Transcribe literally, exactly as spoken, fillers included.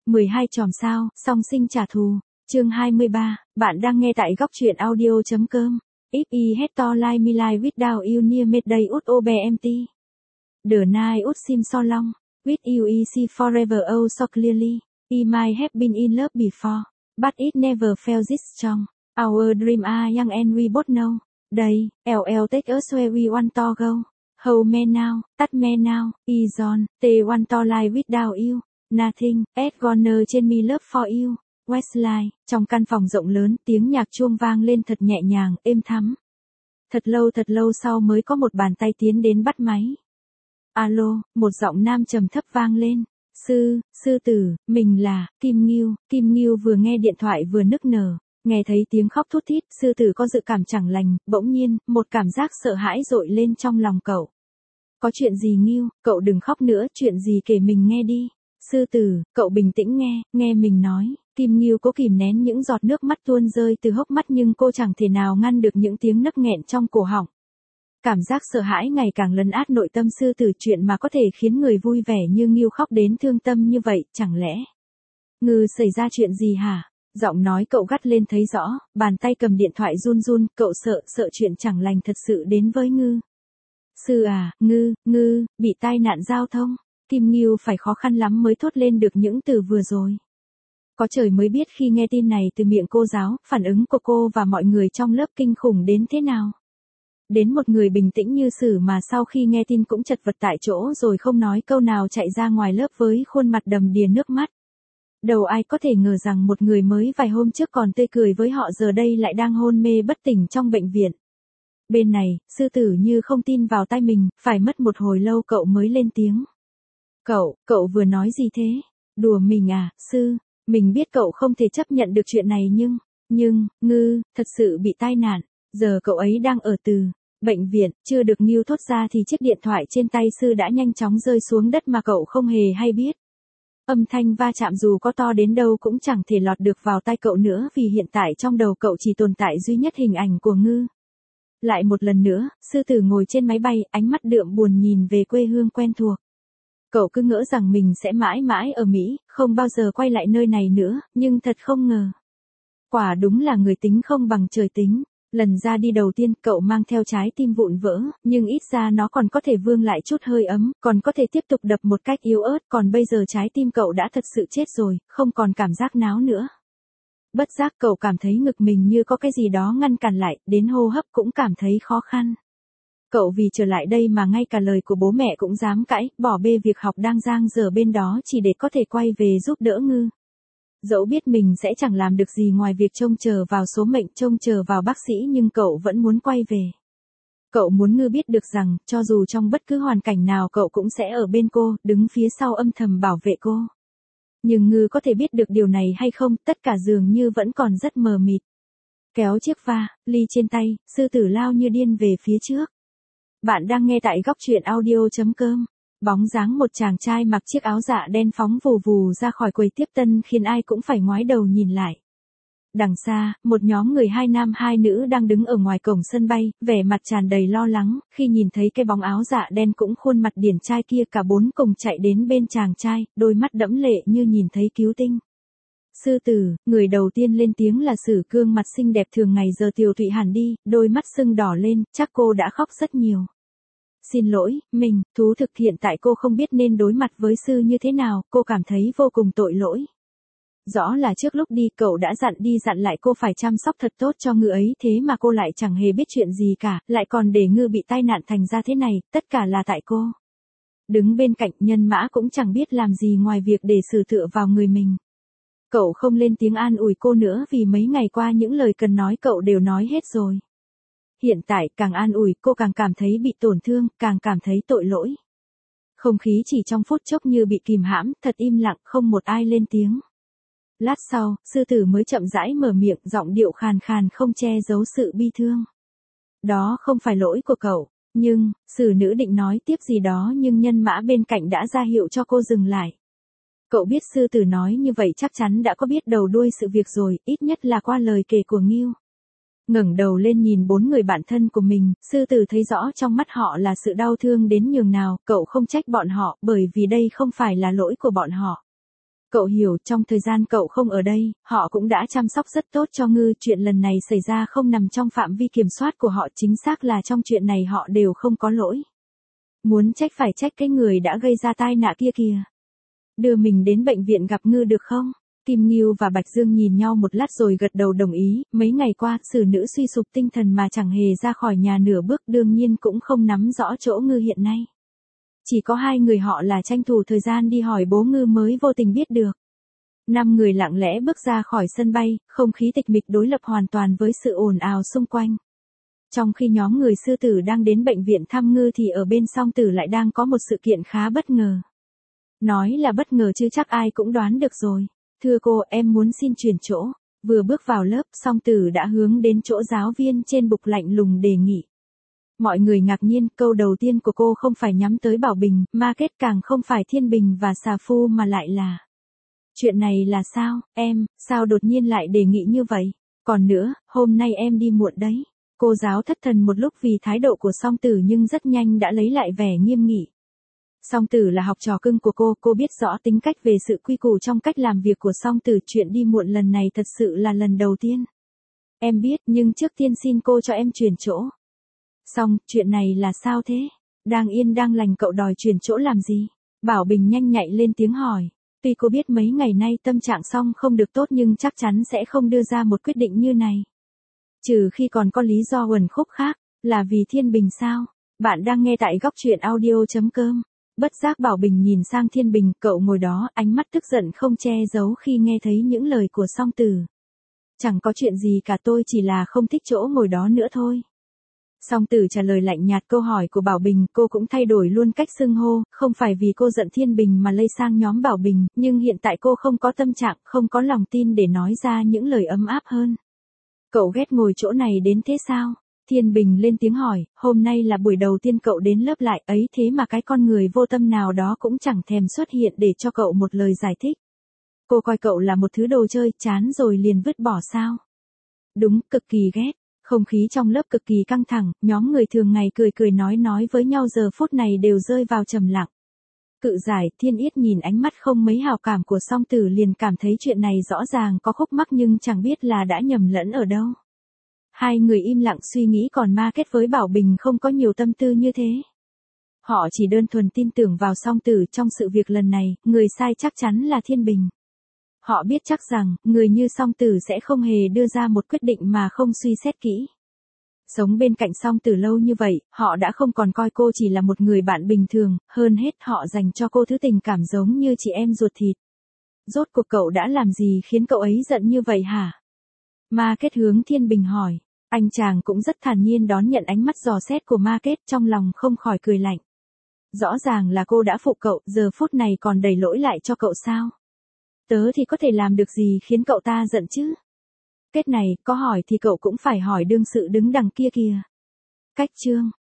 mười hai chòm sao, song sinh trả thù. Chương hai mươi ba, bạn đang nghe tại góc truyện audio chấm com. If I had to lie me lie without you near me day would obey empty. The night would seem so long. With you I see forever oh so clearly. I might have been in love before, but it never felt this strong. Our dream are young and we both know. Day, L L take us where we want to go. Hold me now, touch me now, is on, they want to lie without you. Nothing, is gonna change me love for you. Westlife, trong căn phòng rộng lớn, tiếng nhạc chuông vang lên thật nhẹ nhàng, êm thắm. Thật lâu thật lâu sau mới có một bàn tay tiến đến bắt máy. Alo, một giọng nam trầm thấp vang lên. Sư, sư tử, mình là, Kim Ngưu. Kim Ngưu vừa nghe điện thoại vừa nức nở. Nghe thấy tiếng khóc thút thít, sư tử có dự cảm chẳng lành, bỗng nhiên, một cảm giác sợ hãi dội lên trong lòng cậu. Có chuyện gì Ngưu, cậu đừng khóc nữa, chuyện gì kể mình nghe đi. Sư tử, cậu bình tĩnh nghe, nghe mình nói. Kim Ngưu cố kìm nén những giọt nước mắt tuôn rơi từ hốc mắt nhưng cô chẳng thể nào ngăn được những tiếng nấc nghẹn trong cổ họng. Cảm giác sợ hãi ngày càng lấn át nội tâm sư tử, chuyện mà có thể khiến người vui vẻ như Ngưu khóc đến thương tâm như vậy, chẳng lẽ? Ngư xảy ra chuyện gì hả? Giọng nói cậu gắt lên thấy rõ, bàn tay cầm điện thoại run run, cậu sợ, sợ chuyện chẳng lành thật sự đến với Ngư. Sư à, Ngư, Ngư, bị tai nạn giao thông. Kim Ngưu phải khó khăn lắm mới thốt lên được những từ vừa rồi. Có trời mới biết khi nghe tin này từ miệng cô giáo, phản ứng của cô và mọi người trong lớp kinh khủng đến thế nào. Đến một người bình tĩnh như Sử mà sau khi nghe tin cũng chật vật tại chỗ rồi không nói câu nào chạy ra ngoài lớp với khuôn mặt đầm đìa nước mắt. Đâu ai có thể ngờ rằng một người mới vài hôm trước còn tươi cười với họ giờ đây lại đang hôn mê bất tỉnh trong bệnh viện. Bên này, sư tử như không tin vào tai mình, phải mất một hồi lâu cậu mới lên tiếng. Cậu, cậu vừa nói gì thế? Đùa mình à, sư? Mình biết cậu không thể chấp nhận được chuyện này nhưng, nhưng, Ngư, thật sự bị tai nạn. Giờ cậu ấy đang ở từ bệnh viện, chưa được Ngưu thốt ra thì chiếc điện thoại trên tay sư đã nhanh chóng rơi xuống đất mà cậu không hề hay biết. Âm thanh va chạm dù có to đến đâu cũng chẳng thể lọt được vào tai cậu nữa vì hiện tại trong đầu cậu chỉ tồn tại duy nhất hình ảnh của Ngư. Lại một lần nữa, sư tử ngồi trên máy bay, ánh mắt đượm buồn nhìn về quê hương quen thuộc. Cậu cứ ngỡ rằng mình sẽ mãi mãi ở Mỹ, không bao giờ quay lại nơi này nữa, nhưng thật không ngờ. Quả đúng là người tính không bằng trời tính. Lần ra đi đầu tiên cậu mang theo trái tim vụn vỡ, nhưng ít ra nó còn có thể vương lại chút hơi ấm, còn có thể tiếp tục đập một cách yếu ớt, còn bây giờ trái tim cậu đã thật sự chết rồi, không còn cảm giác náo nữa. Bất giác cậu cảm thấy ngực mình như có cái gì đó ngăn cản lại, đến hô hấp cũng cảm thấy khó khăn. Cậu vì trở lại đây mà ngay cả lời của bố mẹ cũng dám cãi, bỏ bê việc học đang dang dở bên đó chỉ để có thể quay về giúp đỡ Ngư. Dẫu biết mình sẽ chẳng làm được gì ngoài việc trông chờ vào số mệnh, trông chờ vào bác sĩ nhưng cậu vẫn muốn quay về. Cậu muốn Ngư biết được rằng, cho dù trong bất cứ hoàn cảnh nào cậu cũng sẽ ở bên cô, đứng phía sau âm thầm bảo vệ cô. Nhưng Ngư có thể biết được điều này hay không, tất cả dường như vẫn còn rất mờ mịt. Kéo chiếc va, ly trên tay, sư tử lao như điên về phía trước. Bạn đang nghe tại góc truyện audio chấm com. Bóng dáng một chàng trai mặc chiếc áo dạ đen phóng vù vù ra khỏi quầy tiếp tân khiến ai cũng phải ngoái đầu nhìn lại. Đằng xa, một nhóm người hai nam hai nữ đang đứng ở ngoài cổng sân bay, vẻ mặt tràn đầy lo lắng, khi nhìn thấy cái bóng áo dạ đen cũng khuôn mặt điển trai kia, cả bốn cùng chạy đến bên chàng trai, đôi mắt đẫm lệ như nhìn thấy cứu tinh. Sư tử, người đầu tiên lên tiếng là Sử, gương mặt xinh đẹp thường ngày giờ tiều tụy hẳn đi, đôi mắt sưng đỏ lên, chắc cô đã khóc rất nhiều. Xin lỗi, mình, thú thực hiện tại cô không biết nên đối mặt với sư như thế nào, cô cảm thấy vô cùng tội lỗi. Rõ là trước lúc đi cậu đã dặn đi dặn lại cô phải chăm sóc thật tốt cho Ngư ấy, thế mà cô lại chẳng hề biết chuyện gì cả, lại còn để Ngư bị tai nạn thành ra thế này, tất cả là tại cô. Đứng bên cạnh Nhân Mã cũng chẳng biết làm gì ngoài việc để Sử tựa vào người mình. Cậu không lên tiếng an ủi cô nữa vì mấy ngày qua những lời cần nói cậu đều nói hết rồi. Hiện tại càng an ủi cô càng cảm thấy bị tổn thương, càng cảm thấy tội lỗi. Không khí chỉ trong phút chốc như bị kìm hãm, thật im lặng, không một ai lên tiếng. Lát sau, sư tử mới chậm rãi mở miệng, giọng điệu khàn khàn không che giấu sự bi thương. Đó không phải lỗi của cậu, nhưng, Sử nữ định nói tiếp gì đó nhưng Nhân Mã bên cạnh đã ra hiệu cho cô dừng lại. Cậu biết sư tử nói như vậy chắc chắn đã có biết đầu đuôi sự việc rồi, ít nhất là qua lời kể của Ngưu. Ngẩng đầu lên nhìn bốn người bạn thân của mình, sư tử thấy rõ trong mắt họ là sự đau thương đến nhường nào, cậu không trách bọn họ, bởi vì đây không phải là lỗi của bọn họ. Cậu hiểu, trong thời gian cậu không ở đây, họ cũng đã chăm sóc rất tốt cho Ngư, chuyện lần này xảy ra không nằm trong phạm vi kiểm soát của họ, chính xác là trong chuyện này họ đều không có lỗi. Muốn trách phải trách cái người đã gây ra tai nạn kia kìa. Đưa mình đến bệnh viện gặp Ngư được không? Kim Nghiêu và Bạch Dương nhìn nhau một lát rồi gật đầu đồng ý, mấy ngày qua, xử nữ suy sụp tinh thần mà chẳng hề ra khỏi nhà nửa bước, đương nhiên cũng không nắm rõ chỗ Ngư hiện nay. Chỉ có hai người họ là tranh thủ thời gian đi hỏi bố Ngư mới vô tình biết được. Năm người lặng lẽ bước ra khỏi sân bay, không khí tịch mịch đối lập hoàn toàn với sự ồn ào xung quanh. Trong khi nhóm người sư tử đang đến bệnh viện thăm Ngư thì ở bên Song Tử lại đang có một sự kiện khá bất ngờ. Nói là bất ngờ chứ chắc ai cũng đoán được rồi. Thưa cô, em muốn xin chuyển chỗ. Vừa bước vào lớp, Song Tử đã hướng đến chỗ giáo viên trên bục lạnh lùng đề nghị. Mọi người ngạc nhiên, câu đầu tiên của cô không phải nhắm tới Bảo Bình, Market, càng không phải Thiên Bình và Xà Phu mà lại là. Chuyện này là sao, em, sao đột nhiên lại đề nghị như vậy? Còn nữa, hôm nay em đi muộn đấy. Cô giáo thất thần một lúc vì thái độ của Song Tử nhưng rất nhanh đã lấy lại vẻ nghiêm nghị. Song Tử là học trò cưng của cô, cô biết rõ tính cách về sự quy củ trong cách làm việc của Song Tử, chuyện đi muộn lần này thật sự là lần đầu tiên. Em biết, nhưng trước tiên xin cô cho em chuyển chỗ. Xong, chuyện này là sao thế? Đang yên đang lành cậu đòi chuyển chỗ làm gì? Bảo Bình nhanh nhạy lên tiếng hỏi. Tuy cô biết mấy ngày nay tâm trạng Song không được tốt nhưng chắc chắn sẽ không đưa ra một quyết định như này. Trừ khi còn có lý do uẩn khúc khác, là vì Thiên Bình sao? Bạn đang nghe tại góc truyện audio chấm com. Bất giác Bảo Bình nhìn sang Thiên Bình, cậu ngồi đó, ánh mắt tức giận không che giấu khi nghe thấy những lời của Song Tử. Chẳng có chuyện gì cả, tôi chỉ là không thích chỗ ngồi đó nữa thôi. Song Tử trả lời lạnh nhạt câu hỏi của Bảo Bình, cô cũng thay đổi luôn cách xưng hô, không phải vì cô giận Thiên Bình mà lây sang nhóm Bảo Bình, nhưng hiện tại cô không có tâm trạng, không có lòng tin để nói ra những lời ấm áp hơn. Cậu ghét ngồi chỗ này đến thế sao? Thiên Bình lên tiếng hỏi, hôm nay là buổi đầu tiên cậu đến lớp lại ấy thế mà cái con người vô tâm nào đó cũng chẳng thèm xuất hiện để cho cậu một lời giải thích. Cô coi cậu là một thứ đồ chơi, chán rồi liền vứt bỏ sao? Đúng, cực kỳ ghét. Không khí trong lớp cực kỳ căng thẳng, nhóm người thường ngày cười cười nói nói với nhau giờ phút này đều rơi vào trầm lặng. Cự giải, Thiên Yết nhìn ánh mắt không mấy hào cảm của Song Tử liền cảm thấy chuyện này rõ ràng có khúc mắc nhưng chẳng biết là đã nhầm lẫn ở đâu. Hai người im lặng suy nghĩ, còn Market với Bảo Bình không có nhiều tâm tư như thế. Họ chỉ đơn thuần tin tưởng vào Song Tử trong sự việc lần này, người sai chắc chắn là Thiên Bình. Họ biết chắc rằng, người như Song Tử sẽ không hề đưa ra một quyết định mà không suy xét kỹ. Sống bên cạnh Song Tử lâu như vậy, họ đã không còn coi cô chỉ là một người bạn bình thường, hơn hết họ dành cho cô thứ tình cảm giống như chị em ruột thịt. Rốt cuộc cậu đã làm gì khiến cậu ấy giận như vậy hả? Market hướng Thiên Bình hỏi. Anh chàng cũng rất thản nhiên đón nhận ánh mắt dò xét của Market, trong lòng không khỏi cười lạnh. Rõ ràng là cô đã phụ cậu, giờ phút này còn đẩy lỗi lại cho cậu sao? Tớ thì có thể làm được gì khiến cậu ta giận chứ? Kết này, có hỏi thì cậu cũng phải hỏi đương sự đứng đằng kia kìa. Cách chương.